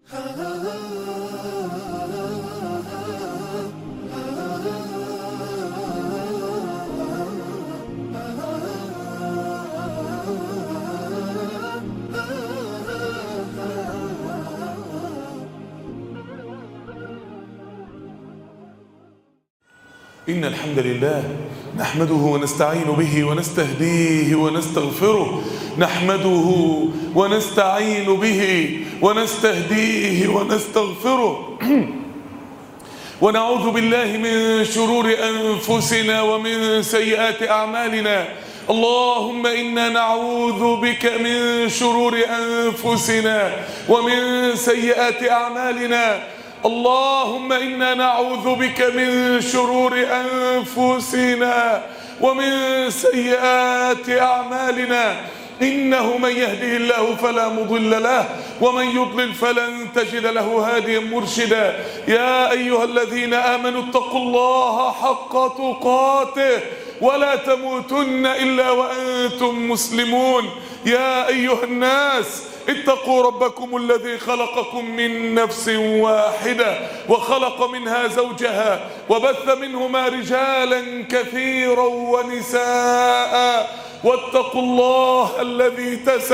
إن الحمد لله نحمده ونستعين به ونستهديه ونستغفره. نحمده ونستعين به ونستهديه ونستغفره ونعوذ بالله من شرور أنفسنا ومن سيئات أعمالنا. اللهم إنا نعوذ بك من شرور أنفسنا ومن سيئات أعمالنا. اللهم إنا نعوذ بك من شرور أنفسنا ومن سيئات أعمالنا. إنه من يهده الله فلا مضل له ومن يضلل فلن تجد له هاديا مرشدا. يا أيها الذين آمنوا اتقوا الله حق تقاته ولا تموتن إلا وأنتم مسلمون. يا أيها الناس اتقوا ربكم الذي خلقكم من نفس واحدة وخلق منها زوجها وبث منهما رجالا كثيرا ونساء واتقوا الله الذي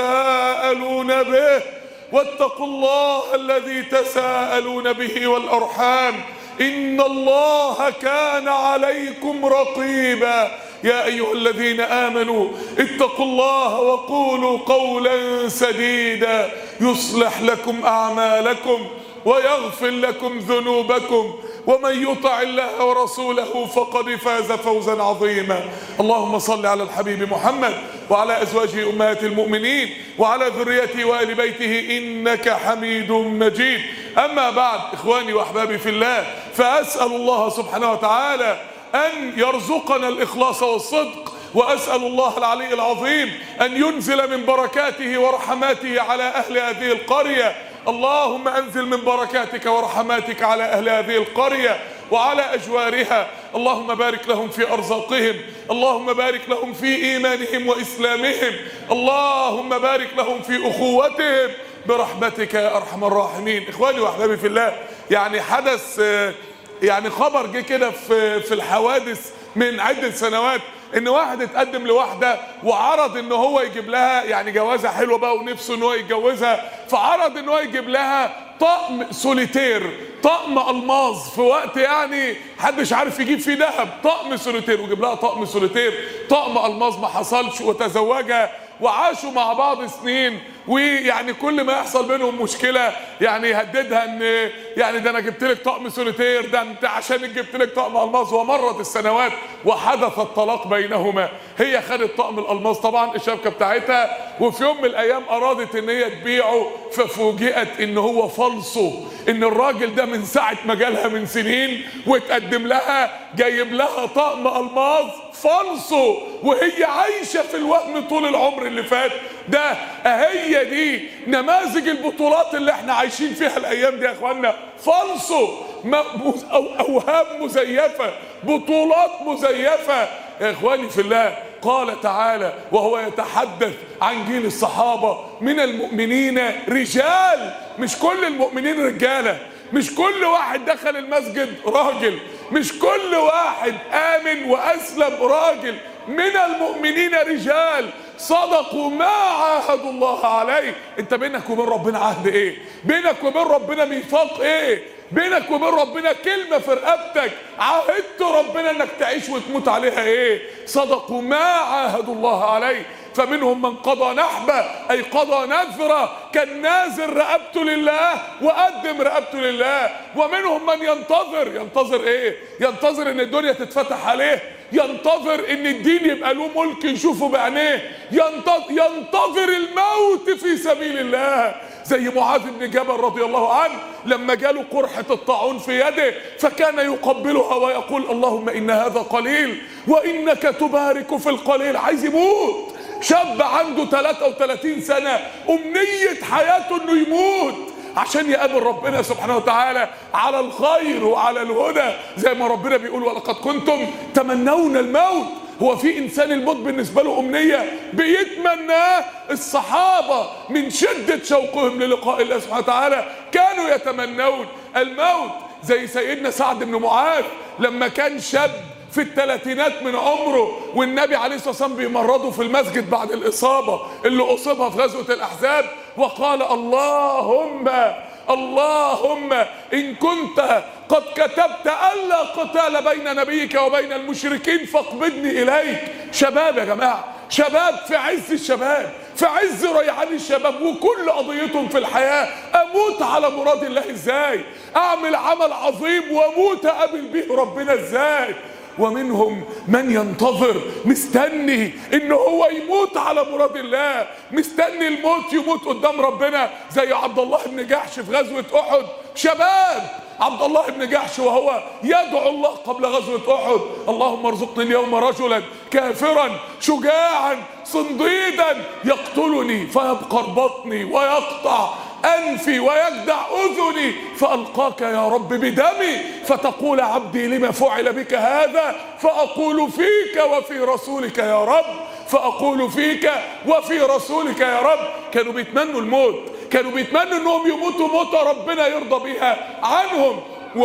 تساءلون به والأرحام إن الله كان عليكم رقيبا. يا أيها الذين آمنوا اتقوا الله وقولوا قولا سديدا يصلح لكم أعمالكم ويغفر لكم ذنوبكم ومن يطع الله ورسوله فقد فاز فوزا عظيما. اللهم صل على الحبيب محمد وعلى أزواجه أمهات المؤمنين وعلى ذريته وآل بيته إنك حميد مجيد. أما بعد، إخواني وأحبابي في الله، فأسأل الله سبحانه وتعالى أن يرزقنا الإخلاص والصدق، وأسأل الله العلي العظيم أن ينزل من بركاته ورحماته على أهل هذه القرية. اللهم أنزل من بركاتك ورحماتك على أهل هذه القرية وعلى أجوارها. اللهم بارك لهم في أرزاقهم، اللهم بارك لهم في إيمانهم وإسلامهم، اللهم بارك لهم في أخوتهم برحمتك يا أرحم الراحمين. إخواني وأحبابي في الله، يعني حدث خبر جه كده في الحوادث من عدة سنوات، ان واحد اتقدم لواحدة وعرض ان هو يجيب لها يعني جوازة حلوة بقى ونفسه ان هو يتجوزها، فعرض ان هو يجيب لها طقم سوليتير، طقم الماظ، في وقت يعني محدش عارف يجيب فيه ذهب، طقم سوليتير، وجيب لها طقم سوليتير طقم الماظ. ما حصلش وتزوجها وعاشوا مع بعض سنين، ويعني كل ما يحصل بينهم مشكله يعني يهددها ان يعني ده انا جبت لك طقم سوليتير، ده انت عشان جبت لك طقم الماظ. ومرت السنوات وحدث الطلاق بينهما. هي خدت طقم الالماظ طبعا الشبكه بتاعتها، وفي يوم من الايام ارادت ان هي تبيعه، ففوجئت ان هو فالصو، ان الراجل ده من ساعه ما جالها من سنين وتقدم لها جايب لها طقم الماظ فالصو، وهي عايشه في الوهم طول العمر اللي فات ده. هي دي نماذج البطولات اللي احنا عايشين فيها الايام دي يا اخوانا. فالصو، اوهام مزيفه، بطولات مزيفه يا اخواني في الله. قال تعالى وهو يتحدث عن جيل الصحابه: من المؤمنين رجال. مش كل المؤمنين رجاله، مش كل واحد دخل المسجد راجل، مش كل واحد آمن وأسلم راجل. من المؤمنين رجال صدقوا ما عاهدوا الله عليه. انت بينك وبين ربنا عهد ايه؟ بينك وبين ربنا ميثاق ايه؟ بينك وبين ربنا كلمة في رقبتك عاهدت ربنا انك تعيش وتموت عليها ايه؟ صدقوا ما عاهدوا الله عليه. فمنهم من قضى نحبه، اي قضى نذره، كان نازل رقبته لله وقدم رقبته لله. ومنهم من ينتظر ايه؟ ينتظر ان الدنيا تتفتح عليه، ينتظر ان الدين يبقى له ملك يشوفه بعينيه، ينتظر الموت في سبيل الله. زي معاذ بن جبل رضي الله عنه لما جاله قرحة الطاعون في يده، فكان يقبلها ويقول: اللهم إن هذا قليل وإنك تبارك في القليل. عايز يموت، شاب عنده 33 سنة أمنية حياته إنه يموت عشان يقابل ربنا سبحانه وتعالى على الخير وعلى الهدى، زي ما ربنا بيقول: ولقد كنتم تمنون الموت هو في انسان الموت بالنسبه له امنيه بيتمناه؟ الصحابه من شده شوقهم للقاء الله سبحانه وتعالى كانوا يتمنون الموت، زي سيدنا سعد بن معاذ لما كان شاب في الثلاثينات من عمره والنبي عليه الصلاه والسلام بيمرضه في المسجد بعد الاصابه اللي اصيبها في غزوه الاحزاب، وقال اللهم إن كنت قد كتبت ألا قتال بين نبيك وبين المشركين فاقبضني إليك. شباب يا جماعة، شباب في عز الشباب، في عز ريعان الشباب، وكل قضيتهم في الحياة أموت على مراد الله إزاي، أعمل عمل عظيم وأموت أقابل به ربنا إزاي. ومنهم من ينتظر، مستني ان هو يموت على مراد الله، مستني الموت يموت قدام ربنا، زي عبد الله بن جحش في غزوة احد. شباب عبد الله بن جحش وهو يدعو الله قبل غزوة احد: اللهم ارزقني اليوم رجلا كافرا شجاعا صنديدا يقتلني فيبقر بطني ويقطع أنفي ويجدع أذني فألقاك يا رب بدمي فتقول عبدي لما فعل بك هذا فأقول فيك وفي رسولك يا رب، فأقول فيك وفي رسولك يا رب. كانوا بيتمنوا الموت، كانوا بيتمنوا أنهم يموتوا موتة ربنا يرضى بها عنهم.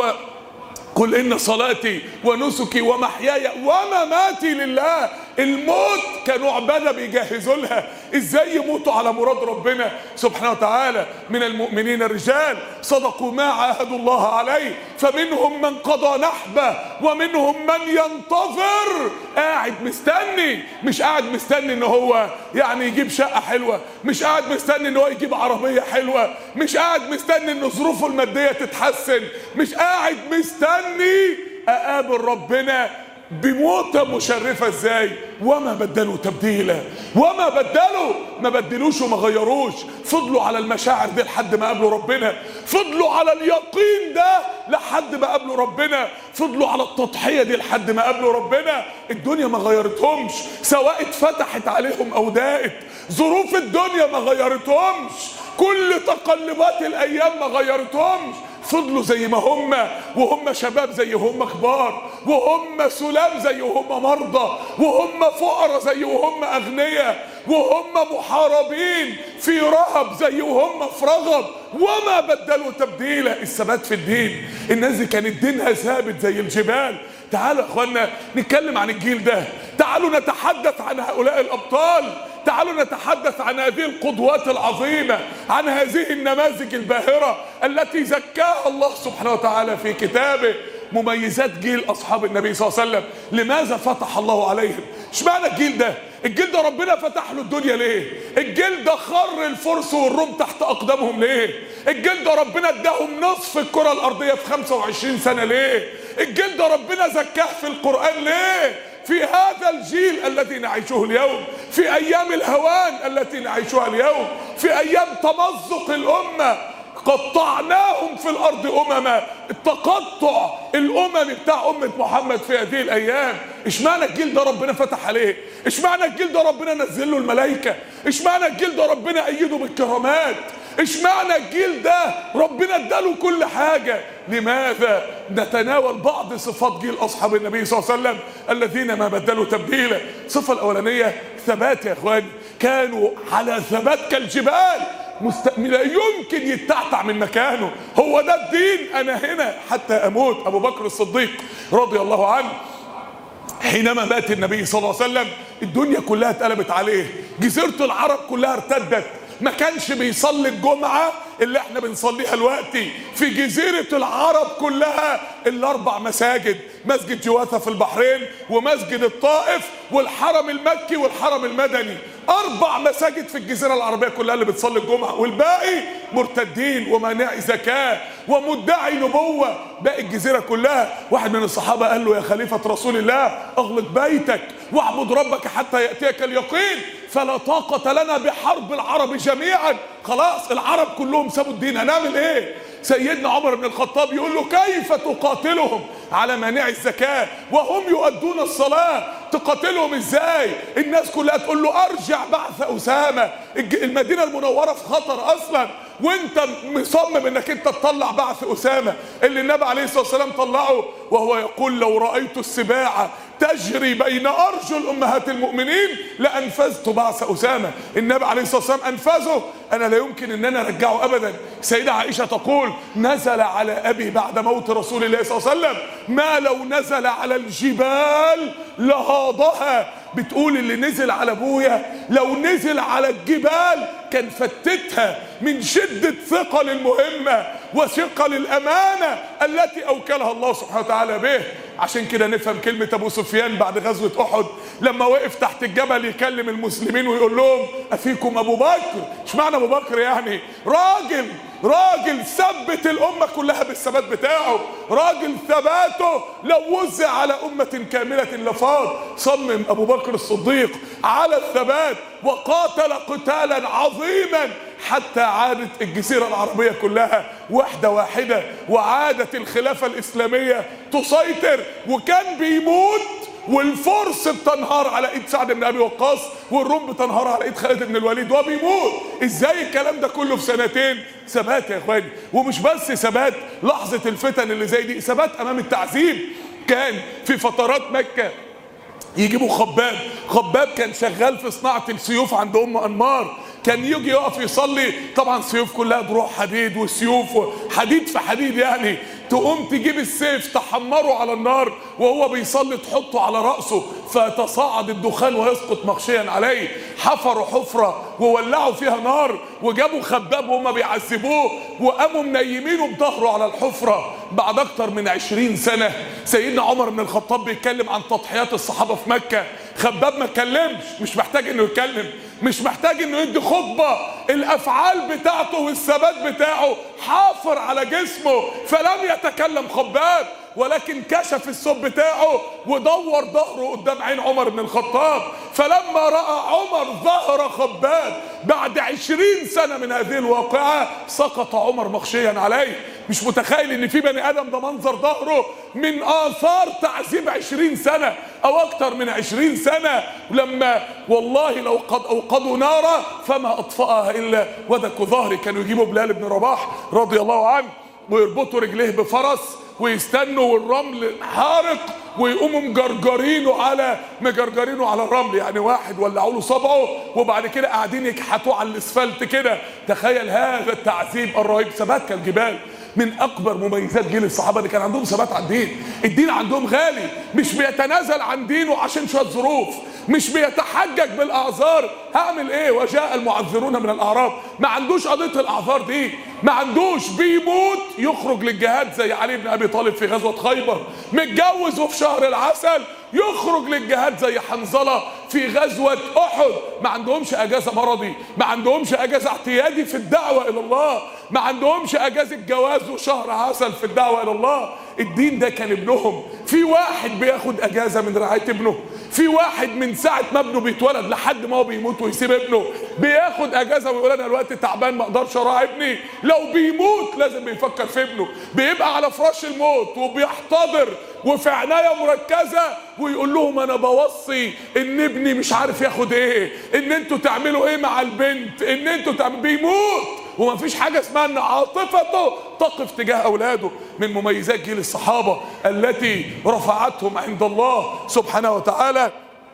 قل إن صلاتي ونسكي ومحياي ومماتي لله. الموت كانوا عبادة بيجهزوا لها، ازاي يموتوا على مراد ربنا سبحانه وتعالى. من المؤمنين الرجال صدقوا ما عاهدوا الله عليه فمنهم من قضى نحبه ومنهم من ينتظر. قاعد مستني، مش قاعد مستني ان هو يعني يجيب شقة حلوة، مش قاعد مستني ان هو يجيب عربية حلوة، مش قاعد مستني ان ظروفه المادية تتحسن، مش قاعد مستني اقابل ربنا بموتة مشرفة ازاي. وما بدلوا تبديلا، وما بدلوا، ما بدلوش وما غيروش، فضلوا على المشاعر دي لحد ما قابلوا ربنا، فضلوا على اليقين ده لحد ما قابلوا ربنا، فضلوا على التضحية دي لحد ما قابلوا ربنا. الدنيا ما غيرتهمش، سواء اتفتحت عليهم او ضاقت، ظروف الدنيا ما غيرتهمش، كل تقلبات الايام ما غيرتهمش. فضلوا زي ما هم، وهم شباب زي هم كبار، وهم سلام زي وهم مرضى، وهم فقراء زي وهم اغنياء، وهم محاربين في رهب زي وهم في رغب، وما بدلوا تبديلا. الثبات في الدين، الناس دي كانت دينها ثابت زي الجبال. تعالوا يا اخوانا نتكلم عن الجيل ده، تعالوا نتحدث عن هؤلاء الابطال، تعالوا نتحدث عن هذه القدوات العظيمة، عن هذه النماذج الباهرة التي زكاها الله سبحانه وتعالى في كتابه. مميزات جيل أصحاب النبي صلى الله عليه وسلم، لماذا فتح الله عليهم؟ اشمعنى الجيل ده؟ الجيل ده ربنا فتح له الدنيا ليه؟ الجيل ده خر الفرس والروم تحت أقدامهم ليه؟ الجيل ده ربنا اداهم نصف الكرة الأرضية في 25 سنة ليه؟ الجيل ده ربنا زكاه في القرآن ليه؟ في هذا الجيل الذي نعيشه اليوم، في أيام الهوان التي نعيشها اليوم، في أيام تمزق الأمة، قطعناهم في الأرض أمما، التقطع الأممي بتاع أمة محمد في هذه الأيام. اشمعنى الجيل ده ربنا فتح عليه؟ اشمعنى الجيل ده ربنا نزل له الملائكة؟ اشمعنى الجيل ده ربنا أيده بالكرامات؟ اشمعنى الجيل ده ربنا اداله كل حاجة؟ لماذا؟ نتناول بعض صفات جيل أصحاب النبي صلى الله عليه وسلم الذين ما بدلوا تبديلا. الصفة الأولانية ثبات يا إخواني، كانوا على ثبات كالجبال، لا يمكن يتعتع من مكانه. هو ده الدين، أنا هنا حتى أموت. أبو بكر الصديق رضي الله عنه حينما مات النبي صلى الله عليه وسلم الدنيا كلها اتقلبت عليه، جزيرة العرب كلها ارتدت، ما كانش بيصلي الجمعة اللي احنا بنصليها دلوقتي في جزيرة العرب كلها الا 4 مساجد: مسجد جواثة في البحرين، ومسجد الطائف، والحرم المكي، والحرم المدني. 4 مساجد في الجزيرة العربية كلها اللي بتصلي الجمعة، والباقي مرتدين ومانعي زكاة ومدعي نبوة. باقي الجزيرة كلها. واحد من الصحابة قال له: يا خليفة رسول الله، اغلق بيتك واعبد ربك حتى يأتيك اليقين، فلا طاقة لنا بحرب العرب جميعا. خلاص العرب كلهم سابوا الدين، هنعمل ايه؟ سيدنا عمر بن الخطاب يقول له: كيف تقاتلهم على مانع الزكاة وهم يؤدون الصلاة؟ تقاتلهم ازاي؟ الناس كلها تقول له: ارجع بعث أسامة، المدينة المنورة في خطر اصلا، وانت مصمم انك انت تطلع بعث أسامة اللي النبي عليه الصلاة والسلام طلعه، وهو يقول: لو رأيت السباع تجري بين أرجل أمهات المؤمنين لأنفذت بعث أسامة. النبي عليه الصلاة والسلام أنفذه، أنا لا يمكن أن أنا أرجعه أبدا. سيدة عائشة تقول نزل على أبي بعد موت رسول الله صلى الله عليه وسلم ما لو نزل على الجبال لهاضها. بتقول اللي نزل على ابويا لو نزل على الجبال كان فتتها من شدة ثقل المهمة وثقل الأمانة التي أوكلها الله سبحانه وتعالى به. عشان كده نفهم كلمة أبو سفيان بعد غزوة أحد لما وقف تحت الجبل يكلم المسلمين ويقول لهم أفيكم أبو بكر؟ اشمعنى أبو بكر يعني؟ راجل ثبت الأمة كلها بالثبات بتاعه، راجل ثباته لو وزع على أمة كاملة لفاض. صمم أبو بكر الصديق على الثبات وقاتل قتالا عظيما حتى عادت الجزيرة العربية كلها واحدة واحدة، وعادت الخلافة الإسلامية تسيطر. وكان بيموت والفرس بتنهار على ايد سعد بن ابي وقاص والروم بتنهار على ايد خالد بن الوليد وبيموت. ازاي الكلام ده كله في سنتين؟ ثبات يا اخواني. ومش بس ثبات لحظة الفتن اللي زي دي، ثبات امام التعذيب. كان في فترات مكة يجيبوا خباب كان شغال في صناعة السيوف عند ام انمار، كان يجي يقف يصلي، طبعا سيوف كلها دروع حديد وسيوف حديد في حديد يعني، تقوم تجيب السيف تحمره على النار وهو بيصلي تحطه على رأسه فيتصاعد الدخان ويسقط مغشيا عليه. حفروا حفرة وولعوا فيها نار وجابوا خباب وهم بيعذبوه وقاموا منيمينه بظهره على الحفرة. بعد اكتر من 20 سنة سيدنا عمر بن الخطاب بيتكلم عن تضحيات الصحابة في مكة. خباب ما اتكلمش، مش محتاج انه يتكلم، مش محتاج انه يدي خطبة. الافعال بتاعته والثبات بتاعه حافر على جسمه، فلم يتكلم خباب ولكن كشف الثوب بتاعه ودور ظهره قدام عين عمر بن الخطاب. فلما رأى عمر ظهر خباب بعد 20 سنة من هذه الواقعة سقط عمر مغشيا عليه. مش متخيل ان في بني ادم ده منظر ظهره من اثار تعذيب 20 سنة او اكتر من 20 سنة. لما والله لو قد اوقدوا نارا فما اطفأها الا ودك ظهري. كانوا يجيبوا بلال بن رباح رضي الله عنه ويربطوا رجليه بفرس ويستنوا والرمل حارق ويقوموا مجرجرينه على الرمل، يعني واحد ولعوا له صبعه وبعد كده قاعدين يكحتوه على الاسفلت كده. تخيل هذا التعذيب الرهيب. ثبات كالجبال. من اكبر مميزات جيل الصحابه اللي كان عندهم ثبات على الدين. الدين عندهم غالي، مش بيتنازل عن دينه عشان شويه ظروف، مش بيتحجج بالاعذار. هعمل ايه؟ وجاء المعذرون من الاعراب. ما عندوش قضيه الاعذار دي، ما عندوش. بيموت يخرج للجهاد زي علي بن ابي طالب في غزوه خيبر، متجوز وفي شهر العسل يخرج للجهاد زي حنظله في غزوه احد. ما عندهمش اجازه مرضي، ما عندهمش اجازه اعتيادي في الدعوه الى الله، ما عندهمش اجازه جواز وشهر عسل في الدعوه الى الله. الدين ده كان ابنهم. في واحد بياخد اجازه من رعايه ابنه، في واحد من ساعه ما ابنه بيتولد لحد ما هو بيموت ويسيب ابنه بياخد اجازه ويقول انا دلوقتي تعبان ما اقدرش اراعي ابني. لو بيموت لازم بيفكر في ابنه، بيبقى على فراش الموت وبيحتضر وفي عنايه مركزه ويقول لهم انا بوصي ان ابني مش عارف ياخد ايه، ان انتوا تعملوا ايه مع البنت، ان انتوا تعملوا. بيموت ومفيش حاجه اسمها ان عاطفته تقف تجاه اولاده. من مميزات جيل الصحابه التي رفعتهم عند الله سبحانه وتعالى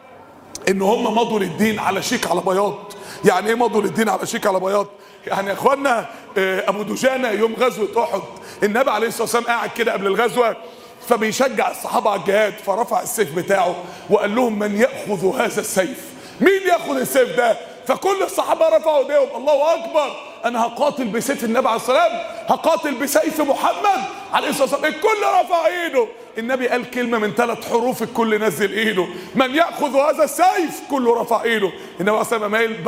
ان هم مضوا للدين على شيك على بياض. يعني ايه مضوا للدين على شيك على بياض؟ يعني يا اخوانا ابو دجانه يوم غزوه احد النبي عليه الصلاه والسلام قاعد كده قبل الغزوه فبيشجع الصحابه على الجهاد، فرفع السيف بتاعه وقال لهم من ياخذ هذا السيف؟ مين ياخذ السيف ده؟ فكل الصحابه رفعوا ايديهم. الله اكبر، انا هقاتل بسيف النبي عليه الصلاه والسلام، هقاتل بسيف محمد عليه الصلاه والسلام. الكل رفع ايده. النبي قال كلمه من 3 حروف الكل نزل ايده. من ياخذ هذا السيف؟ كله رفع ايده. النبي عليه الصلاه والسلام قال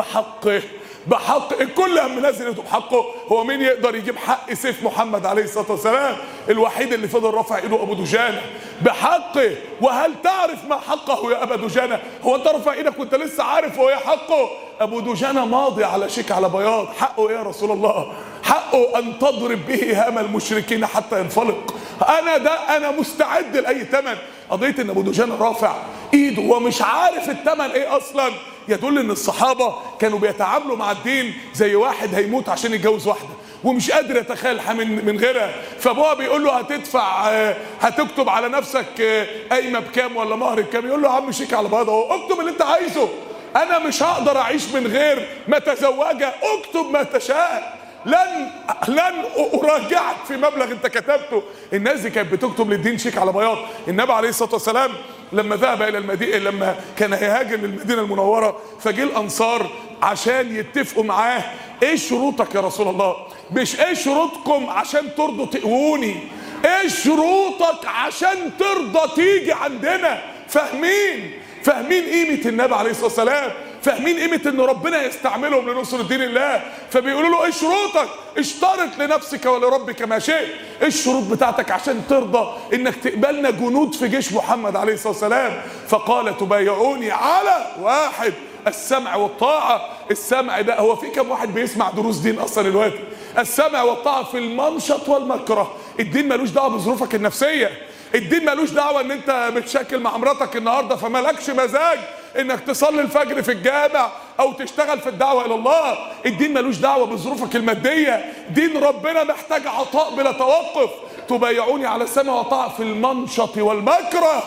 بحق الكل هم منزل ايده بحقه. هو مين يقدر يجيب حق سيف محمد عليه الصلاه والسلام؟ الوحيد اللي فضل رفع ايده ابو دجانه بحقه. وهل تعرف ما حقه يا ابا دجانه؟ هو انت رفع ايدك وانت لسه عارف هو ايه حقه؟ ابو دجانه ماضي على شيك على بياض. حقه ايه يا رسول الله؟ حقه ان تضرب به هام المشركين حتى ينفلق. انا مستعد لاي ثمن. قضيه ان ابو دجانه رافع ايده ومش عارف الثمن ايه اصلا يدل ان الصحابه كانوا بيتعاملوا مع الدين زي واحد هيموت عشان يتجوز واحده ومش قادر يتخيل من غيرها، فابوها بيقول له هتكتب على نفسك قايمه بكام ولا مهر بكام؟ يقول له يا عم شيك على بياض اهو، اكتب اللي انت عايزه، انا مش هقدر اعيش من غير ما اتزوجها، اكتب ما تشاء، لن اراجعك في مبلغ انت كتبته. الناس دي كانت بتكتب للدين شيك على بياض. النبي عليه الصلاه والسلام لما ذهب الى المدينه، لما كان هيهاجر للمدينه المنوره، فجه الانصار عشان يتفقوا معاه، ايه شروطك يا رسول الله؟ مش ايه شروطكم عشان ترضوا تقووني، ايه شروطك عشان ترضى تيجي عندنا؟ فاهمين قيمه النبي عليه الصلاه والسلام، فاهمين قيمه ان ربنا يستعملهم لنصر دين الله. فبيقولوا له ايه شروطك؟ اشترط لنفسك ولربك ما شئت. ايه الشروط بتاعتك عشان ترضى انك تقبلنا جنود في جيش محمد عليه الصلاه والسلام؟ فقال تبايعوني على واحد، السمع والطاعه. السمع ده هو في كم واحد بيسمع دروس دين اصلا دلوقتي؟ السمع والطاعه في المنشط والمكره. الدين ملوش دعوه بظروفك النفسيه، الدين ملوش دعوه ان انت متشاكل مع مراتك النهارده فمالكش مزاج انك تصلي الفجر في الجامع او تشتغل في الدعوه الى الله. الدين ملوش دعوه بظروفك الماديه، دين ربنا محتاج عطاء بلا توقف. تبايعوني على السمع والطاعه في المنشط والمكره.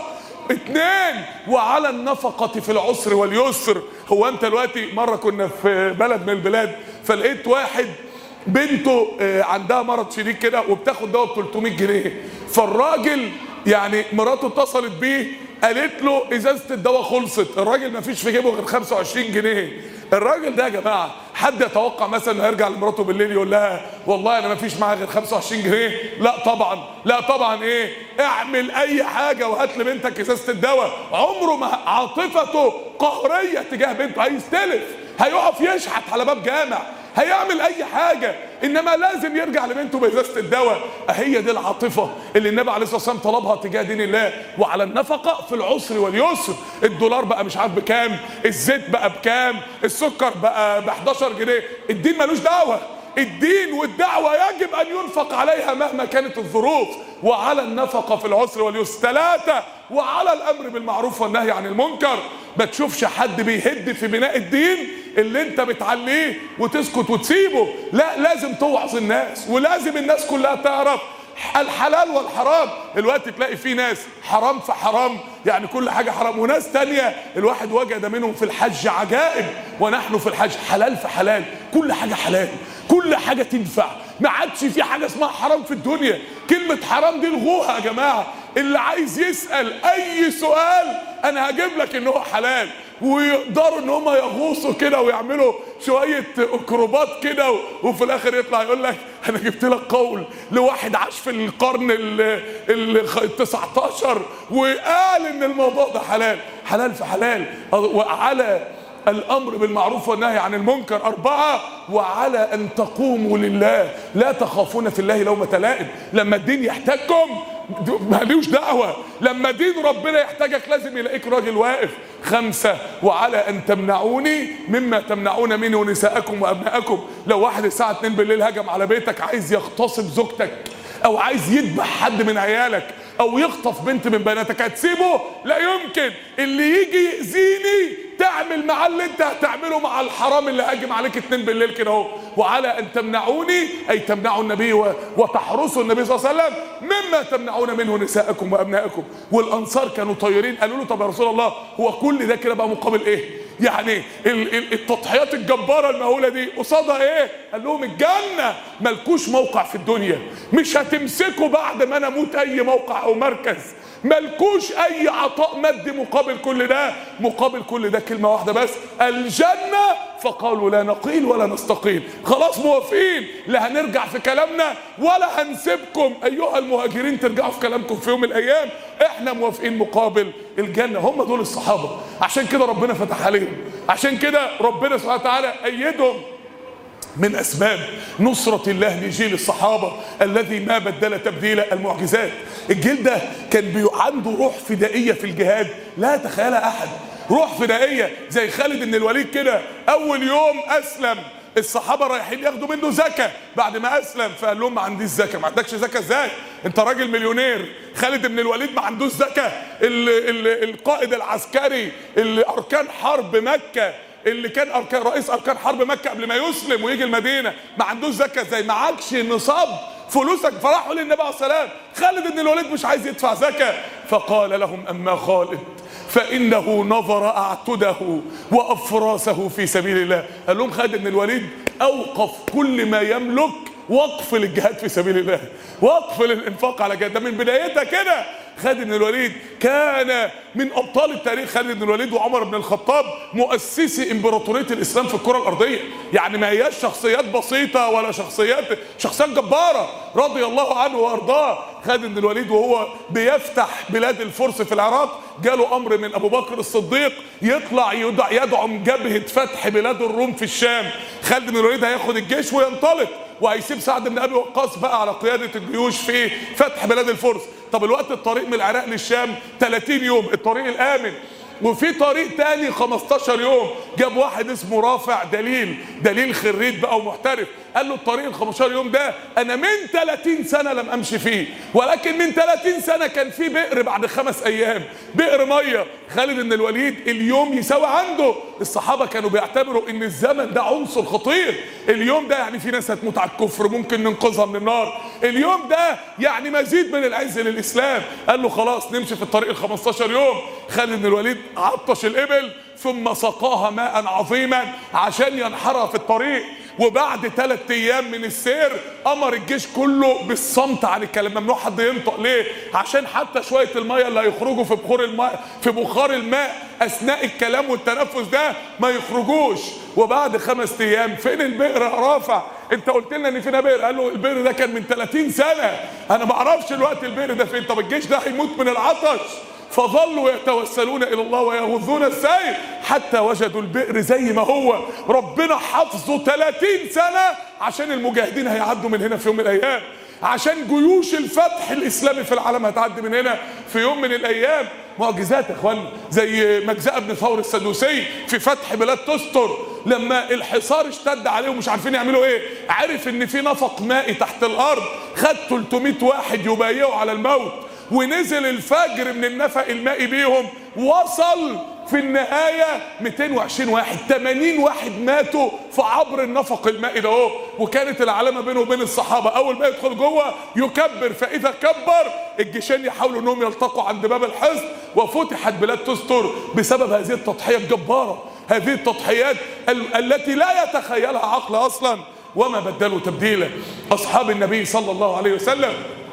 2 وعلى النفقه في العسر واليسر. هو انت دلوقتي مره كنا في بلد من البلاد فلقيت واحد بنته عندها مرض شديد كده وبتاخد دواء ب 300 جنيه، فالراجل يعني مراته اتصلت بيه قالت له ازازه الدواء خلصت، الراجل ما فيش في جيبه غير 25 جنيه. الراجل ده يا جماعه حد يتوقع مثلا انه هيرجع لمراته بالليل يقول لها والله انا ما فيش معايا غير 25 جنيه؟ لا طبعا، لا طبعا. ايه؟ اعمل اي حاجه وهات لبنتك ازازه الدواء. عمره ما عاطفته قهريه تجاه بنته، هيستلف، هيقف يشحت على باب جامع، هيعمل اي حاجه، انما لازم يرجع لبنته بازازه الدواء. هي دي العاطفه اللي النبي عليه الصلاه والسلام طلبها تجاه دين الله. وعلى النفقه في العسر واليسر. الدولار بقى مش عارف بكام، الزيت بقى بكام، السكر بقى ب 11 جنيه، الدين ملوش دعوه. الدين والدعوه يجب ان ينفق عليها مهما كانت الظروف. وعلى النفقه في العسر واليسر. 3 وعلى الامر بالمعروف والنهي عن المنكر. ما تشوفش حد بيهد في بناء الدين اللي انت بتعليه وتسكت وتسيبه، لا، لازم توعظ الناس ولازم الناس كلها تعرف الحلال والحرام. الوقت تلاقي في ناس حرام في حرام، يعني كل حاجة حرام، وناس تانية الواحد وجد منهم في الحج عجائب ونحن في الحج حلال في حلال، كل حاجة حلال، كل حاجة تنفع، ما عادش في حاجة اسمها حرام في الدنيا. كلمة حرام دي الغوها يا جماعة. اللي عايز يسأل اي سؤال انا هجيب لك ان هو حلال، ويقدروا ان هم يغوصوا كده ويعملوا شويه اكروبات كده وفي الاخر يطلع يقول لك انا جبت لك قول لواحد عاش في القرن ال 19 وقال ان الموضوع ده حلال. حلال في حلال. وعلى الامر بالمعروف والنهي عن المنكر. 4 وعلى ان تقوموا لله لا تخافون في الله لومة لائم. لما الدين يحتاجكم مالوش دعوة، لما دين ربنا يحتاجك لازم يلاقيك راجل واقف. 5 وعلى ان تمنعوني مما تمنعون منه نساءكم وابناءكم. لو واحد الساعة 2 بالليل هجم على بيتك عايز يغتصب زوجتك او عايز يذبح حد من عيالك او يخطف بنت من بناتك، هتسيبه؟ لا يمكن. اللي يجي يأذيني تعمل معاه اللي انت هتعمله مع الحرام اللي هاجم عليك 2 بالليل كده اهو. وعلى ان تمنعوني اي تمنعوا النبي وتحرسوا النبي صلى الله عليه وسلم مما تمنعون منه نساءكم وابناءكم. والانصار كانوا طايرين قالوا له طب يا رسول الله هو كل ده كده بقى مقابل ايه؟ يعني التضحيات الجبارة المهولة دي قصادها ايه؟ قال لهم الجنة. ملكوش موقع في الدنيا، مش هتمسكوا بعد ما انا اموت اي موقع او مركز، ملكوش اي عطاء مادي مقابل كل ده. مقابل كل ده كلمة واحدة بس، الجنة. فقالوا لا نقيل ولا نستقيل. خلاص موافقين، لا هنرجع في كلامنا ولا هنسيبكم ايها المهاجرين ترجعوا في كلامكم في يوم من الايام، احنا موافقين مقابل الجنة. هم دول الصحابة، عشان كده ربنا فتح عليهم، عشان كده ربنا سبحانه وتعالى ايدهم. من أسباب نصرة الله لجيل الصحابة الذي ما بدل تبديل المعجزات. الجيل ده كان عنده روح فدائية في الجهاد لا يتخيلها أحد. روح فدائية زي خالد بن الوليد كده. أول يوم أسلم الصحابه رايحين ياخدوا منه زكاه بعد ما اسلم، فقال لهم ما عنديش زكاه. ما عندكش زكاه ازاي؟ انت راجل مليونير. خالد بن الوليد ما عندوش زكاه؟ القائد العسكري اللي اركان حرب مكه، اللي كان رئيس اركان حرب مكه قبل ما يسلم ويجي المدينه، ما عندوش زكاه ازاي؟ معكش نصاب فلوسك. فراحوا للنبي عليه الصلاه والسلام، خالد بن الوليد مش عايز يدفع زكاه. فقال لهم اما خالد فانه نظر اعتده وافراسه في سبيل الله. قال لهم خالد بن الوليد اوقف كل ما يملك وقف للجهاد في سبيل الله، وقف للانفاق على جهاد. ده من بدايتها كده. خالد بن الوليد كان من ابطال التاريخ. خالد بن الوليد وعمر بن الخطاب مؤسسي امبراطوريه الاسلام في الكره الارضيه، يعني ما هياش شخصيات بسيطه ولا شخصيات جباره رضي الله عنه وارضاه. خالد بن الوليد وهو بيفتح بلاد الفرس في العراق جاله امر من ابو بكر الصديق يطلع يدعم جبهه فتح بلاد الروم في الشام. خالد بن الوليد هياخد الجيش وينطلق وهيسيب سعد بن ابي وقاص بقى على قياده الجيوش في فتح بلاد الفرس. طب الوقت الطريق من العراق للشام 30 يوم الطريق الامن، وفي طريق تاني 15 يوم. جاب واحد اسمه رافع دليل خريج بقى ومحترف، قال له الطريق ال 15 يوم ده انا من 30 سنه لم امشي فيه، ولكن من 30 سنه كان في بئر بعد 5 ايام، بئر ميه. خالد بن الوليد اليوم يساوي عنده. الصحابه كانوا بيعتبروا ان الزمن ده عنصر خطير. اليوم ده يعني في ناس هتموت على الكفر ممكن ننقذها من النار، اليوم ده يعني مزيد من العز للاسلام. قال له خلاص نمشي في الطريق ال 15 يوم. خالد بن الوليد عطش الابل ثم سقاها ماء عظيما عشان ينحرها في الطريق. وبعد 3 ايام من السير امر الجيش كله بالصمت عن الكلام، ممنوع حد ينطق. ليه؟ عشان حتى شويه الميه اللي هيخرجوا في بخار الماء اثناء الكلام والتنفس ده ما يخرجوش. وبعد 5 ايام فين البئر يا رافع؟ انت قلت لنا ان فينا بئر. قال له البئر ده كان من 30 سنه، انا ما اعرفش الوقت البئر ده فين. طب الجيش ده هيموت من العطش. فظلوا يتوسلون الى الله ويغضون السيل حتى وجدوا البئر زي ما هو. ربنا حفظه 30 سنه عشان المجاهدين هيعدوا من هنا في يوم من الايام، عشان جيوش الفتح الاسلامي في العالم هتعدي من هنا في يوم من الايام. معجزات يا اخوانا، زي مجزأة بن ثور السدوسي في فتح بلاد تستر، لما الحصار اشتد عليه ومش عارفين يعملوا ايه، عرف ان في نفق مائي تحت الارض، خد 300 واحد يبايعوا على الموت، ونزل الفجر من النفق المائي بيهم، وصل في النهاية 220 واحد، 80 واحد ماتوا في عبر النفق المائي ده اهو. وكانت العلامة بينه وبين الصحابة اول ما يدخل جوه يكبر، فاذا كبر الجيشين يحاولوا انهم يلتقوا عند باب الحصن، وفتحت بلاد تستر بسبب هذه التضحية الجبارة، هذه التضحيات التي لا يتخيلها عقل اصلا. وما بدلوا تبديلا. اصحاب النبي صلى الله عليه وسلم،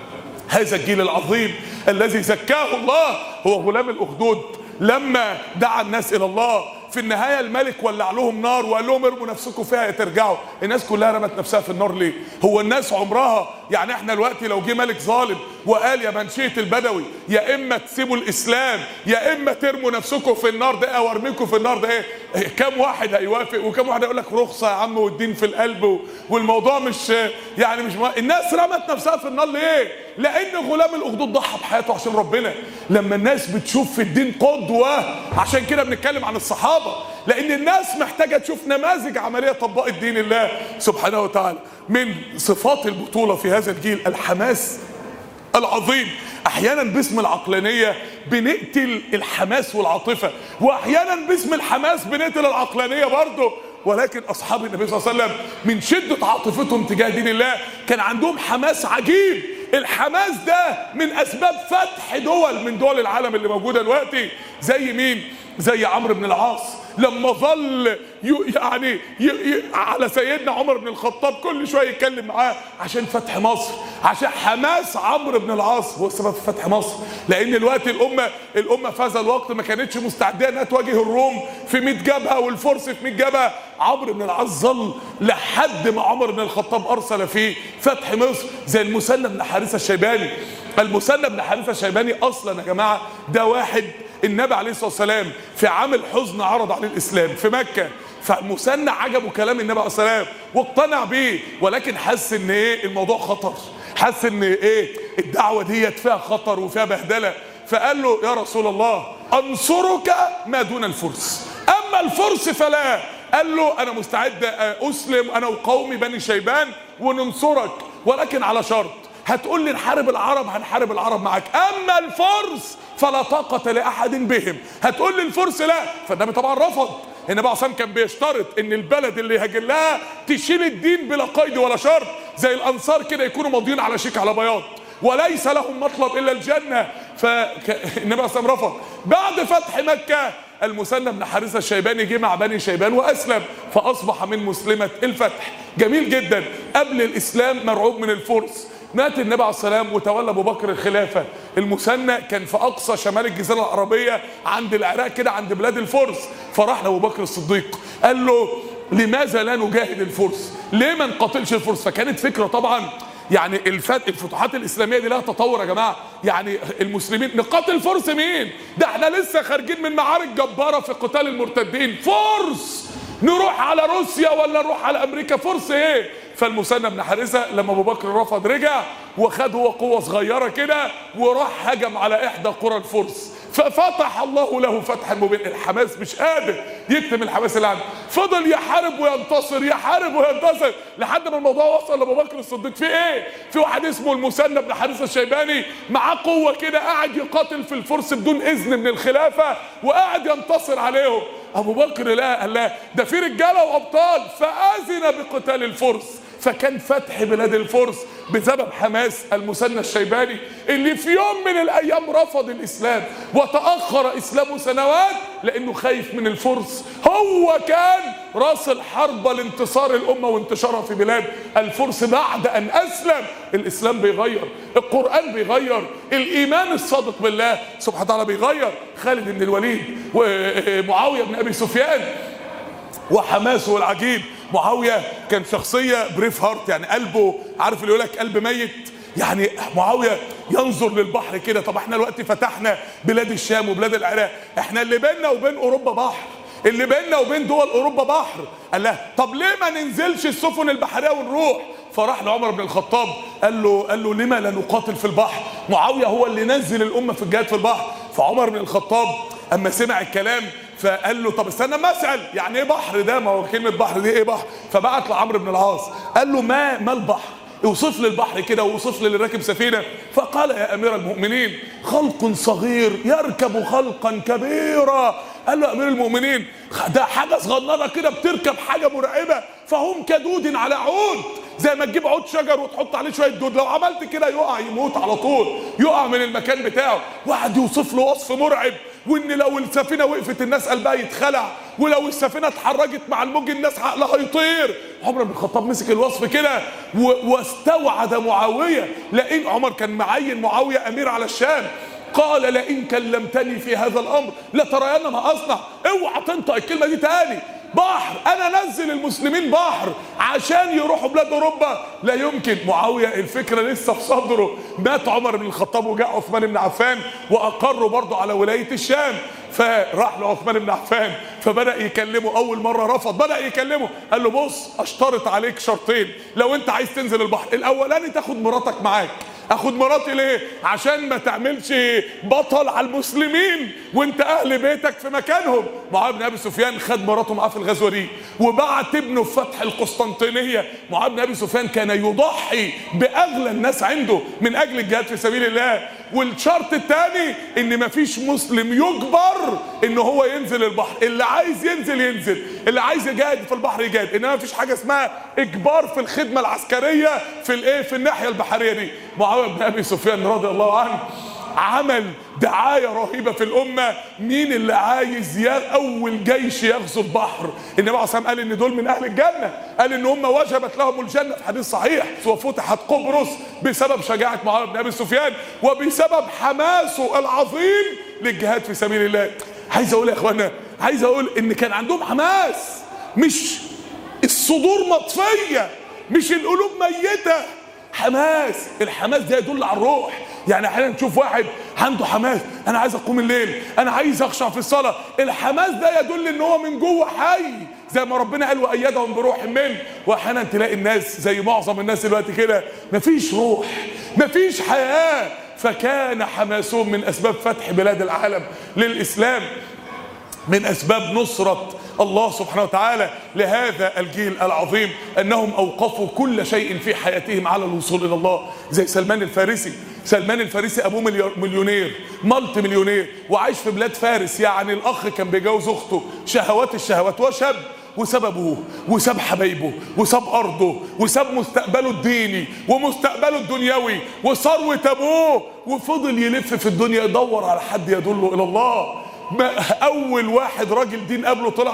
هذا الجيل العظيم الذي زكاه الله، هو غلام الأخدود لما دعا الناس إلى الله. في النهاية الملك ولع لهم نار وقال لهم ارموا نفسكم فيها ترجعوا. الناس كلها رمت نفسها في النار ليه؟ هو الناس عمرها، يعني احنا دلوقتي لو جه ملك ظالم وقال يا منشية البدوي يا اما تسيبوا الاسلام يا اما ترموا نفسكم في النار ده او ارميكم في النار ده، ايه كم واحد هيوافق وكم واحد هيقول لك رخصه يا عم والدين في القلب والموضوع مش يعني مش الناس رمت نفسها في النار ليه؟ لان غلام الاخدود ضحى بحياته عشان ربنا. لما الناس بتشوف في الدين قدوه، عشان كده بنتكلم عن الصحابه، لان الناس محتاجه تشوف نماذج عمليه طبقت دين الله سبحانه وتعالى. من صفات البطوله في هذا الجيل الحماس العظيم. احيانا باسم العقلانيه بنقتل الحماس والعاطفه، واحيانا باسم الحماس بنقتل العقلانيه برضه. ولكن اصحاب النبي صلى الله عليه وسلم من شده عاطفتهم تجاه دين الله كان عندهم حماس عجيب. الحماس ده من اسباب فتح دول من دول العالم اللي موجوده دلوقتي. زي مين؟ زي عمرو بن العاص لما ظل على سيدنا عمر بن الخطاب كل شويه يتكلم معاه عشان فتح مصر. عشان حماس عمرو بن العاص هو السبب في فتح مصر، لان الوقت الامه في هذا الوقت ما كانتش مستعده انها تواجه الروم في 100 جبهه والفرس في 100 جبهه. عمرو بن العاص ظل لحد ما عمر بن الخطاب ارسل في فتح مصر. زي المثنى بن حارثه الشيباني. المثنى بن حارثه الشيباني اصلا يا جماعه ده واحد النبي عليه الصلاه والسلام في عام الحزن عرض عليه الاسلام في مكه، فمثنى عجبه كلام النبي عليه الصلاه والسلام واقتنع بيه، ولكن حس ان الموضوع خطر، حس ان الدعوه ديت فيها خطر وفيها بهدله. فقال له يا رسول الله انصرك ما دون الفرس، اما الفرس فلا. قال له انا مستعد اسلم انا وقومي بني شيبان وننصرك، ولكن على شرط، هتقول لي نحارب العرب هنحارب العرب معاك، اما الفرس فلا طاقة لاحد بهم. هتقول لي الفرس لا، فالنبي طبعا رفض. النبي عصام كان بيشترط ان البلد اللي هاجر لها تشيل الدين بلا قيد ولا شرط، زي الانصار كده يكونوا ماضيين على شيك على بياض، وليس لهم مطلب الا الجنه. فالنبي عصام رفض. بعد فتح مكه المثنى بن حارثة الشيباني جه مع بني شيبان واسلم، فاصبح من مسلمة الفتح. جميل جدا. قبل الاسلام مرعوب من الفرس، مات النبي عليه السلام وتولى ابو بكر الخلافه. المثنى كان في اقصى شمال الجزيره العربيه عند العراق كده، عند بلاد الفرس. فراح لابو بكر الصديق قال له لماذا لا نجاهد الفرس؟ ليه ما نقاتلش الفرس؟ فكانت فكره طبعا، يعني الفتوحات الاسلاميه دي لها تطور يا جماعه. يعني المسلمين نقاتل الفرس مين؟ ده احنا لسه خارجين من معارك جباره في قتال المرتدين. فرس نروح على روسيا ولا نروح على امريكا؟ فرس ايه؟ فالمثنى بن حارثة لما ابو بكر رفض رجع وخد هو قوه صغيره كده وراح هجم على احدى قرى الفرس، ففتح الله له فتحا مبينا. الحماس مش قادر يكتم الحماس اللي عنده، فضل يحارب وينتصر يحارب وينتصر لحد ما الموضوع وصل لابو بكر الصديق. في ايه؟ في واحد اسمه المثنى بن حارثة الشيباني معاه قوه كده، قاعد يقاتل في الفرس بدون اذن من الخلافه وقاعد ينتصر عليهم. ابو بكر لا، قال لا ده في رجاله وابطال، فاذن بقتال الفرس. فكان فتح بلاد الفرس بسبب حماس المثنى الشيباني اللي في يوم من الايام رفض الاسلام وتاخر اسلامه سنوات لانه خايف من الفرس. هو كان راس الحربة لانتصار الامه وانتشارها في بلاد الفرس. بعد ان اسلم الاسلام بيغير، القران بيغير، الايمان الصادق بالله سبحانه وتعالى بيغير. خالد بن الوليد ومعاويه بن ابي سفيان وحماسه العجيب. معاويه كان شخصيه بريف هارت، يعني قلبه، عارف اللي يقول لك قلب ميت. يعني معاويه ينظر للبحر كده. طب احنا دلوقتي فتحنا بلاد الشام وبلاد العراق، احنا اللي بيننا وبين اوروبا بحر، اللي بيننا وبين دول اوروبا بحر. قال له طب ليه ما ننزلش السفن البحريه ونروح؟ فراح لعمر بن الخطاب قال له لما لا نقاتل في البحر؟ معاويه هو اللي نزل الامه في الجهاد في البحر. فعمر بن الخطاب اما سمع الكلام فقال له طب استنى ما اسال، يعني ايه بحر ده؟ ما هو كلمه بحر دي ايه بحر؟ فبعت لعمرو بن العاص قال له ما البحر؟ اوصف لي البحر كده واوصف لي اللي راكب سفينه. فقال يا امير المؤمنين خلق صغير يركب خلقا كبيرا. قال له يا امير المؤمنين ده حاجه صغننه كده بتركب حاجه مرعبه، فهم كدود على عود، زي ما تجيب عود شجر وتحط عليه شويه دود، لو عملت كده يقع يموت على طول، يقع من المكان بتاعه. وقعد يوصف له وصف مرعب، وان لو السفينه وقفت الناس قلبها يتخلع، ولو السفينه اتحركت مع الموج الناس عقلها يطير. عمر بن الخطاب مسك الوصف كده واستوعد معاويه، لان عمر كان معين معاويه امير على الشام. قال لئن كلمتني في هذا الامر لترين ما اصنع. اوعى تنطق الكلمه دي تاني. بحر، انا نزل المسلمين بحر عشان يروحوا بلاد اوروبا؟ لا يمكن. معاويه الفكره لسه في صدره. مات عمر بن الخطاب وجاء عثمان بن عفان واقروا برضه على ولايه الشام. فراح لعثمان بن عفان فبدا يكلمه. اول مره رفض، بدا يكلمه قال له بص اشترط عليك شرطين لو انت عايز تنزل البحر. الاولاني تاخد مراتك معاك. اخد مراتي ليه؟ عشان ما تعملش بطل على المسلمين وانت اهل بيتك في مكانهم. معاويه بن ابي سفيان خد مراته معاه في الغزوه دي وبعت ابنه في فتح القسطنطينيه. معاويه بن ابي سفيان كان يضحي باغلى الناس عنده من اجل الجهاد في سبيل الله. والشرط الثاني ان مفيش مسلم يجبر ان هو ينزل البحر، اللي عايز ينزل ينزل، اللي عايز يجاهد في البحر يجاهد، انما مفيش حاجه اسمها اجبار في الخدمه العسكريه في الناحيه البحريه دي. معاويه بن ابي سفيان رضي الله عنه عمل دعايه رهيبه في الامه. مين اللي عايز اول جيش يغزو البحر؟ النبي عليه الصلاه والسلام قال ان دول من اهل الجنه، قال ان هم وجبت لهم الجنه في حديث صحيح. وفتحت قبرص بسبب شجاعه معاويه بن ابي سفيان وبسبب حماسه العظيم للجهاد في سبيل الله. عايز اقول يا اخوانا، عايز اقول ان كان عندهم حماس، مش الصدور مطفيه، مش القلوب ميته. حماس، الحماس ده يدل على الروح. يعني احيانا نشوف واحد عنده حماس، انا عايز اقوم الليل، انا عايز اخشع في الصلاه. الحماس ده يدل ان هو من جوه حي، زي ما ربنا قال وايدهم بروح منه. واحيانا تلاقي الناس زي معظم الناس دلوقتي كده مفيش روح، مفيش حياه. فكان حماسهم من اسباب فتح بلاد العالم للاسلام. من أسباب نصرة الله سبحانه وتعالى لهذا الجيل العظيم أنهم أوقفوا كل شيء في حياتهم على الوصول إلى الله. زي سلمان الفارسي. سلمان الفارسي أبوه مليونير، مالتي مليونير، وعايش في بلاد فارس. يعني الأخ كان بيجوز أخته شهوات الشهوات، وشاب وساب أبوه وساب حبايبه وساب أرضه وساب مستقبله الديني ومستقبله الدنيوي وثروة أبوه، وفضل يلف في الدنيا يدور على حد يدله إلى الله. أول واحد راجل دين قبله طلع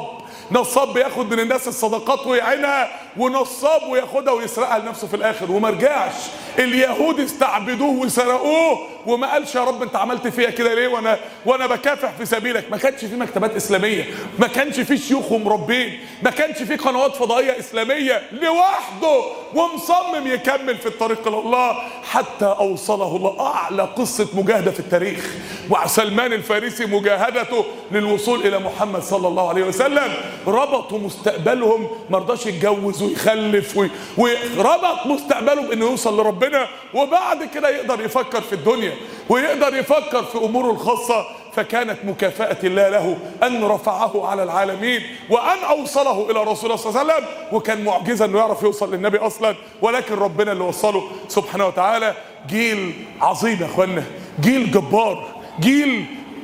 نصاب بياخد من الناس الصدقات ويعينها، ونصاب وياخدها ويسرقها لنفسه في الاخر وما رجعش. اليهود استعبدوه وسرقوه وما قالش يا رب انت عملت فيا كده ليه وانا بكافح في سبيلك. ما كانش في مكتبات اسلاميه، ما كانش في شيوخ ومربين، ما كانش في قنوات فضائيه اسلاميه، لوحده ومصمم يكمل في الطريق الى الله حتى اوصله الله. اعلى قصه مجاهده في التاريخ مع سلمان الفارسي، مجاهدته للوصول الى محمد صلى الله عليه وسلم. ربطوا مستقبلهم، ما رضاش يتجوز ويخلف وربط مستقبله بانه يوصل لربنا، وبعد كده يقدر يفكر في الدنيا ويقدر يفكر في اموره الخاصه. فكانت مكافأة الله له أن رفعه على العالمين وأن أوصله إلى رسول الله صلى الله عليه وسلم. وكان معجزة أنه يعرف يوصل للنبي أصلا، ولكن ربنا اللي وصله سبحانه وتعالى. جيل عظيم يا أخوانا، جيل جبار، جيل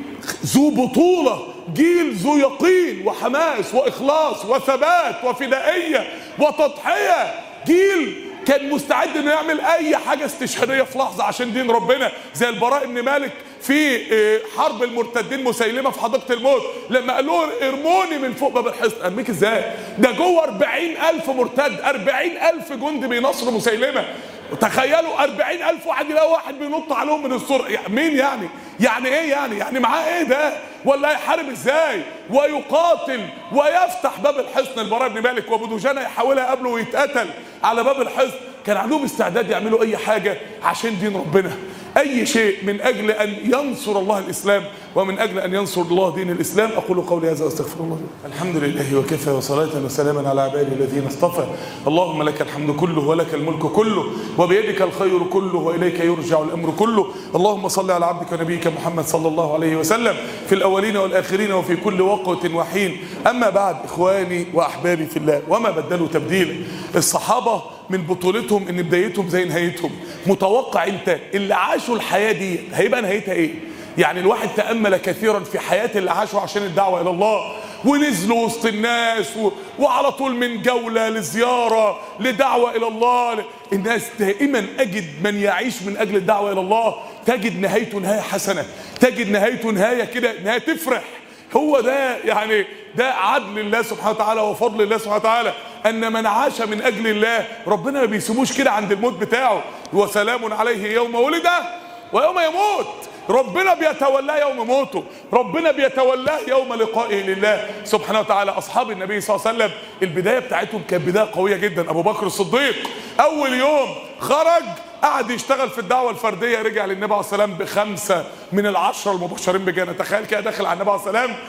ذو بطولة، جيل ذو يقين وحماس وإخلاص وثبات وفدائية وتضحية. جيل كان مستعد انه يعمل اي حاجه استشهاديه في لحظه عشان دين ربنا، زي البراء بن مالك في حرب المرتدين مسيلمه في حديقه الموت، لما قال له ارموني من فوق باب الحصن. ارميك ازاي؟ ده جوه 40,000 مرتد، 40,000 جندي بينصروا مسيلمه. تخيلوا 40,000 واحد يلاقي واحد بينط عليهم من السور. مين يعني؟ يعني ايه يعني؟ يعني معاه ايه ده؟ ولا يحارب ازاي؟ ويقاتل ويفتح باب الحصن. البراء بن مالك وابو دجانه يحاولها قبله ويتقتل على باب الحصن. كان عندهم استعداد يعملوا اي حاجه عشان دين ربنا، اي شيء من اجل ان ينصر الله الاسلام ومن اجل ان ينصر الله دين الاسلام. اقول قولي هذا واستغفر الله. الحمد لله وكفى وصلاة وسلاما على عباده الذين اصطفى. اللهم لك الحمد كله ولك الملك كله وبيدك الخير كله واليك يرجع الامر كله. اللهم صل على عبدك ونبيك محمد صلى الله عليه وسلم في الاولين والاخرين وفي كل وقت وحين. اما بعد، اخواني واحبابي في الله، وما بدلوا تبديلا. الصحابه من بطولتهم ان بدايتهم زي نهايتهم. متوقع انت اللي عاشوا الحياه دي هيبقى نهايتها ايه؟ يعني الواحد تأمل كثيرا في حياة اللي عاشوا عشان الدعوة إلى الله، ونزلوا وسط الناس وعلى طول من جولة لزيارة لدعوة إلى الله. الناس دائما أجد من يعيش من أجل الدعوة إلى الله تجد نهايته نهاية حسنة، تجد نهايته نهاية كده نهاية تفرح. هو ده يعني ده عدل الله سبحانه وتعالى وفضل الله سبحانه وتعالى، أن من عاش من أجل الله ربنا ما بيسيبوش كده عند الموت بتاعه. وسلام عليه يوم ولد ويوم يموت. ربنا بيتولاه يوم موته، ربنا بيتولاه يوم لقائه لله سبحانه وتعالى. أصحاب النبي صلى الله عليه وسلم البداية بتاعتهم كانت بداية قوية جدا. أبو بكر الصديق أول يوم خرج قعد يشتغل في الدعوة الفردية، رجع للنبي عليه الصلاة والسلام ب5 من ال10 المبشرين بجنة. تخيل كده داخل على النبي عليه الصلاة والسلام،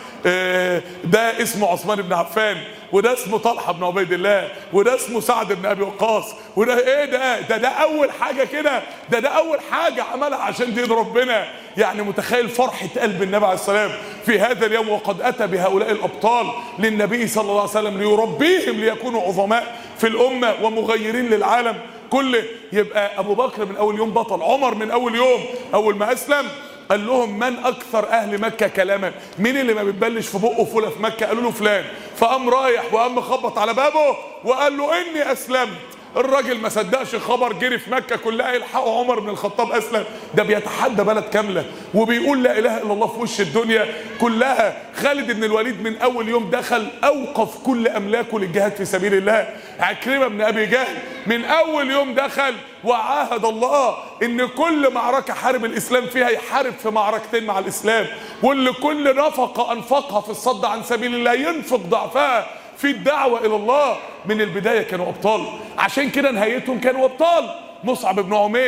ده اسمه عثمان بن عفان، وده اسمه طلحة بن عبيد الله، وده اسمه سعد بن أبي وقاص، وده ايه ده أول حاجة كده، ده أول حاجة عملها عشان دين ربنا. يعني متخيل فرحة قلب النبي عليه الصلاة والسلام في هذا اليوم، وقد أتى بهؤلاء الأبطال للنبي صلى الله عليه وسلم ليربيهم ليكونوا عظماء في الأمة ومغيرين للعالم كله. يبقى أبو بكر من أول يوم بطل. عمر من أول يوم أول ما أسلم قال لهم من أكثر أهل مكة كلاما؟ مين اللي ما بتبلش في بقه فولة في مكة؟ قالوا له فلان. فقام رايح وقام خبط على بابه وقال له إني أسلمت. الراجل ما صدقش الخبر، جري في مكة كلها يلحقوا عمر بن الخطاب أسلم. ده بيتحدى بلد كاملة وبيقول لا إله إلا الله في وش الدنيا كلها. خالد بن الوليد من أول يوم دخل أوقف كل أملاكه للجهاد في سبيل الله. عكرمة بن أبي جهل من أول يوم دخل وعاهد الله إن كل معركة حارب الإسلام فيها يحارب في معركتين مع الإسلام، واللي كل نفقة أنفقها في الصد عن سبيل الله ينفق ضعفها في الدعوة إلى الله. من البداية كانوا أبطال، عشان كده نهايتهم كانوا أبطال. مصعب بن عمير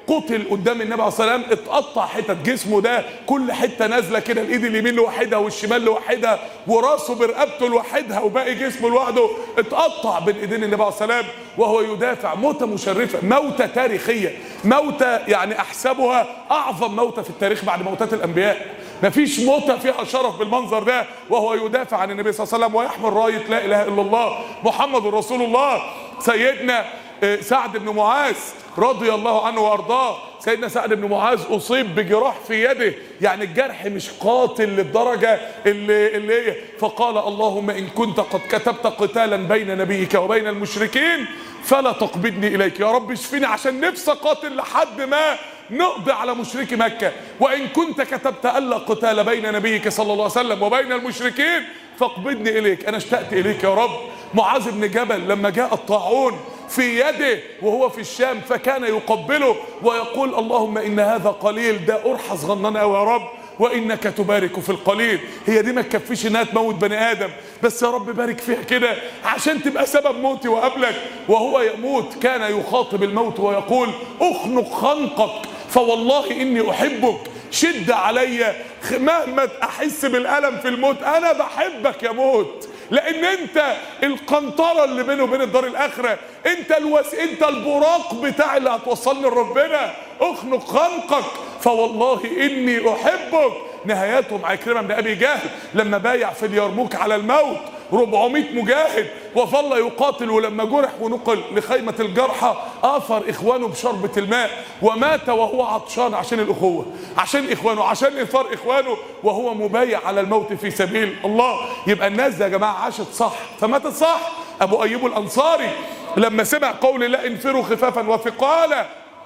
قتل قدام النبي عليه الصلاه والسلام، اتقطع حتت جسمه ده، كل حته نازله كده، الايد اليمين لوحدها والشمال لوحدها وراسه برقبته لوحدها وباقي جسمه لوحده اتقطع بين ايدين النبي عليه الصلاه والسلام وهو يدافع. موته مشرفه، موته تاريخيه، موته يعني احسبها اعظم موته في التاريخ بعد موتات الانبياء. مفيش موته فيها شرف بالمنظر ده، وهو يدافع عن النبي صلى الله عليه وسلم ويحمل رايه لا اله الا الله محمد رسول الله. سيدنا سعد بن معاذ رضي الله عنه وارضاه، سيدنا سعد بن معاذ اصيب بجراح في يده، يعني الجرح مش قاتل للدرجه اللي هي، فقال اللهم ان كنت قد كتبت قتالا بين نبيك وبين المشركين فلا تقبضني اليك، يا رب اشفيني عشان نفسي قاتل لحد ما نقضي على مشركي مكه، وان كنت كتبت الا قتال بين نبيك صلى الله عليه وسلم وبين المشركين فاقبضني اليك، انا اشتقت اليك يا رب. معاذ بن جبل لما جاء الطاعون في يده وهو في الشام فكان يقبله ويقول اللهم ان هذا قليل، ده قرحه صغننه قوي يا رب، وانك تبارك في القليل. هي دي ما تكفيش انها تموت بني ادم، بس يا رب بارك فيها كده عشان تبقى سبب موتي وقبلك. وهو يموت كان يخاطب الموت ويقول اخنق خنقك فوالله اني احبك، شد علي مهما احس بالالم في الموت، انا بحبك يا موت، لان انت القنطره اللي بينه وبين الدار الاخره، انت البراق بتاع اللي هتوصلني لربنا. اخنق خنقك فوالله اني احبك. نهايتهم عكرمه بن ابي جهل لما بايع في اليرموك على الموت 400 مجاهد وظل يقاتل، ولما جرح ونقل لخيمه الجرحى اثر اخوانه بشربه الماء ومات وهو عطشان عشان الاخوه، عشان اخوانه، عشان اثار اخوانه، وهو مبايع على الموت في سبيل الله. يبقى الناس دي يا جماعه عاشت صح فماتت صح. ابو ايوب الانصاري لما سمع قول الله انفروا خفافا وثقالا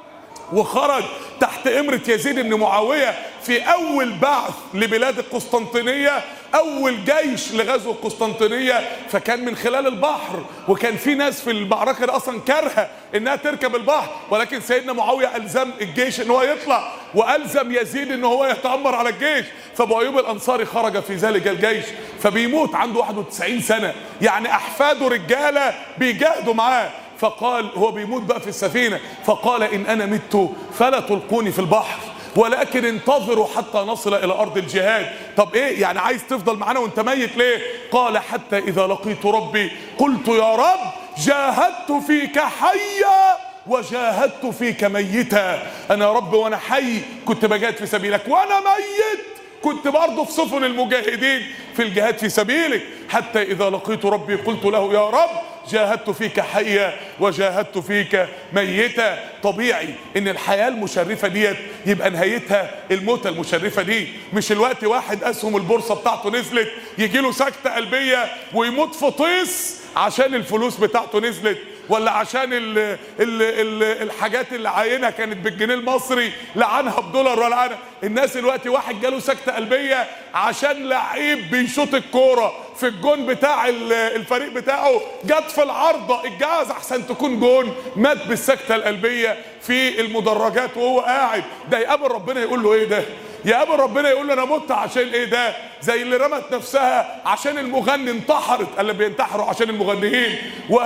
وخرج تحت امرة يزيد بن معاوية في اول بعث لبلاد القسطنطينية، اول جيش لغزو القسطنطينية، فكان من خلال البحر، وكان في ناس في المعركة دي اصلا كارهة انها تركب البحر، ولكن سيدنا معاوية الزم الجيش ان هو يطلع والزم يزيد ان هو يتأمر على الجيش. فابو ايوب الانصاري خرج في ذلك الجيش فبيموت عنده 91 سنة، يعني احفاده رجالة بيجاهدوا معاه. فقال هو بيموت بقى في السفينة، فقال إن أنا مت فلا تلقوني في البحر ولكن انتظروا حتى نصل إلى أرض الجهاد. طب إيه يعني عايز تفضل معانا وانت ميت ليه؟ قال حتى إذا لقيت ربي قلت يا رب جاهدت فيك حيا وجاهدت فيك ميتا. أنا يا رب وأنا حي كنت بجاهد في سبيلك، وأنا ميت كنت برضه في سفن المجاهدين في الجهاد في سبيلك. حتى إذا لقيت ربي قلت له يا رب جاهدت فيك حيا وجاهدت فيك ميتا. طبيعي ان الحياة المشرفة ديت يبقى نهايتها الموتة المشرفة دي، مش الوقت واحد اسهم البورصة بتاعته نزلت يجي له سكتة قلبية ويموت في طيس عشان الفلوس بتاعته نزلت، ولا عشان الحاجات اللي عاينها كانت بالجنيه المصري لعنها بدولار، ولا عنها. الناس دلوقتي واحد جاله سكتة قلبية عشان لعيب بيشوط الكورة في الجون بتاع الفريق بتاعه، جت في العارضة الجهاز احسن تكون جون، مات بالسكتة القلبية في المدرجات وهو قاعد. ده يقابل ربنا يقول له ايه ده؟ يقابل ربنا يقول له انا مت عشان ايه ده؟ زي اللي رمت نفسها عشان المغني انتحرت، اللي بينتحروا عشان المغنيين.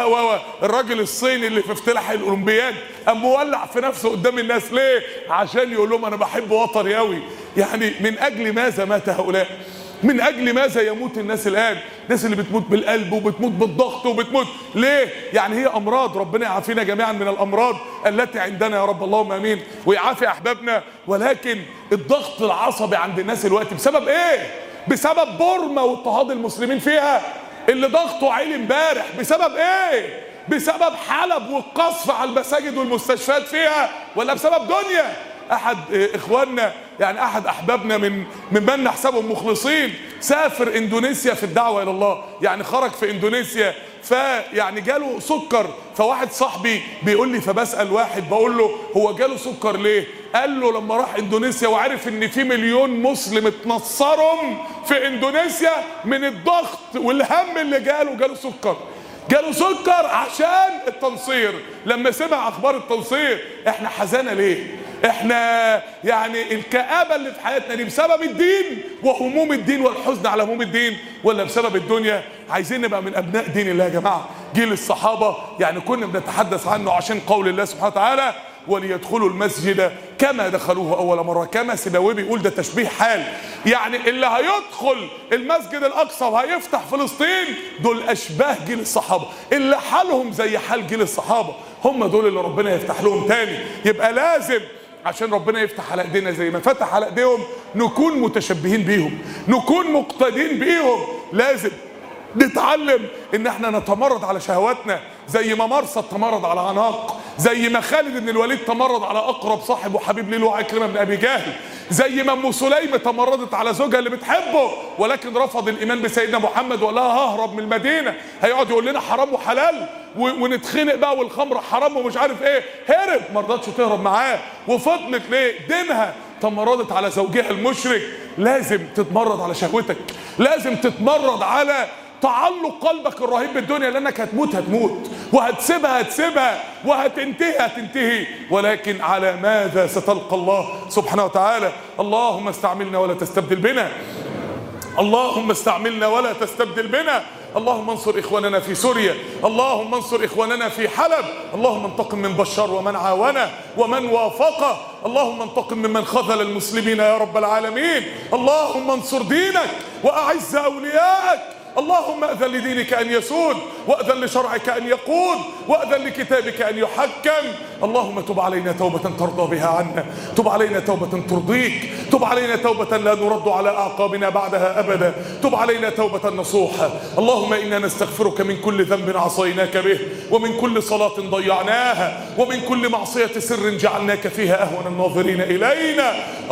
الراجل الصيني اللي في افتتاح الاولمبياد قام مولع في نفسه قدام الناس ليه؟ عشان يقول لهم انا بحب وطني قوي. يعني من اجل ماذا مات هؤلاء؟ من اجل ماذا يموت الناس الان؟ الناس اللي بتموت بالقلب وبتموت بالضغط وبتموت ليه؟ يعني هي امراض، ربنا يعافينا جميعا من الامراض التي عندنا يا رب، اللهم امين، ويعافي احبابنا. ولكن الضغط العصبي عند الناس دلوقتي بسبب ايه؟ بسبب بورما واضطهاد المسلمين فيها اللي ضغطه عالي امبارح. بسبب ايه؟ بسبب حلب والقصف على المساجد والمستشفيات فيها، ولا بسبب دنيا؟ احد اخواننا يعني احد احبابنا من نحسبهم مخلصين سافر اندونيسيا في الدعوه الى الله، يعني خرج في اندونيسيا فيعني جاله سكر. فواحد صاحبي بيقول لي فبسال واحد بقول له هو جاله سكر ليه؟ قال له لما راح اندونيسيا وعرف ان في مليون مسلم اتنصرهم في اندونيسيا من الضغط والهم اللي جاله سكر. جاله سكر عشان التنصير. لما سمع اخبار التنصير احنا حزانه ليه؟ احنا يعني الكآبة اللي في حياتنا دي بسبب الدين وهموم الدين والحزن على هموم الدين، ولا بسبب الدنيا؟ عايزين نبقى من ابناء دين الله يا جماعه. جيل الصحابه يعني كنا بنتحدث عنه عشان قول الله سبحانه وتعالى وليدخلوا المسجد كما دخلوه أول مرة. كما سيبويه بيقول ده تشبيه حال، يعني اللي هيدخل المسجد الأقصى وهيفتح فلسطين دول أشباه جيل الصحابة، اللي حالهم زي حال جيل الصحابة هم دول اللي ربنا يفتح لهم تاني. يبقى لازم عشان ربنا يفتح على ايدينا زي ما فتح على ايديهم نكون متشبهين بيهم، نكون مقتدين بيهم. لازم نتعلم ان احنا نتمرد على شهواتنا زي ما مرصد تمرد على عناق، زي ما خالد بن الوليد تمرد على اقرب صاحب وحبيب ليه عكرمة بن ابي جهل، زي ما ام سليم تمردت على زوجها اللي بتحبه ولكن رفض الايمان بسيدنا محمد وقال لها ههرب من المدينه، هيقعد يقول لنا حرام وحلال ونتخنق بقى والخمر حرام ومش عارف ايه، هرب ما رضتش تهرب معاه وفضلت ليه دينها تمردت على زوجها المشرك. لازم تتمرد على شهوتك، لازم تتمرد على تعلق قلبك الرهيب بالدنيا، لانك هتموت وهتسيبها وهتنتهي، ولكن على ماذا ستلقى الله سبحانه وتعالى. اللهم استعملنا ولا تستبدل بنا، اللهم استعملنا ولا تستبدل بنا. اللهم انصر إخواننا في سوريا، اللهم انصر إخواننا في حلب، اللهم انتقم من بشار ومن عاونه ومن وافقه، اللهم انتقم ممن خذل المسلمين يا رب العالمين. اللهم انصر دينك وأعز أوليائك، اللهم أذن لدينك أن يسود، وأذن لشرعك أن يقود، وأذن لكتابك أن يحكم. اللهم تب علينا توبة ترضى بها عنا، تب علينا توبة ترضيك، تب علينا توبة لا نرد على أعقابنا بعدها أبدا، تب علينا توبة نصوحة. اللهم إنا نستغفرك من كل ذنب عصيناك به، ومن كل صلاة ضيعناها، ومن كل معصية سر جعلناك فيها أهون الناظرين إلينا.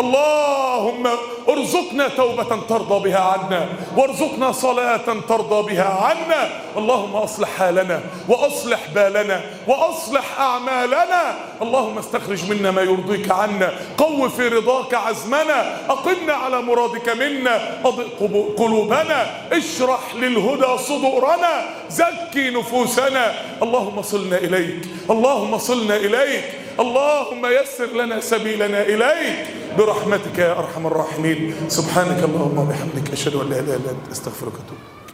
اللهم ارزقنا توبة ترضى بها عنا، وارزقنا صلاة ترضى بها عنا. اللهم أصلح حالنا وأصلح بالنا وأصلح أعمالنا. اللهم استخرج منا ما يرضيك عنا، قو في رضاك عزمنا، أقمنا على مرادك منا، أضئ قلوبنا، اشرح للهدى صدورنا، زكي نفوسنا. اللهم صلنا إليك، اللهم صلنا إليك، اللهم يسر لنا سبيلنا إليك برحمتك يا أرحم الراحمين. سبحانك اللهم وبحمدك، أشهد أن لا إله إلا أنت، أستغفرك وأتوب.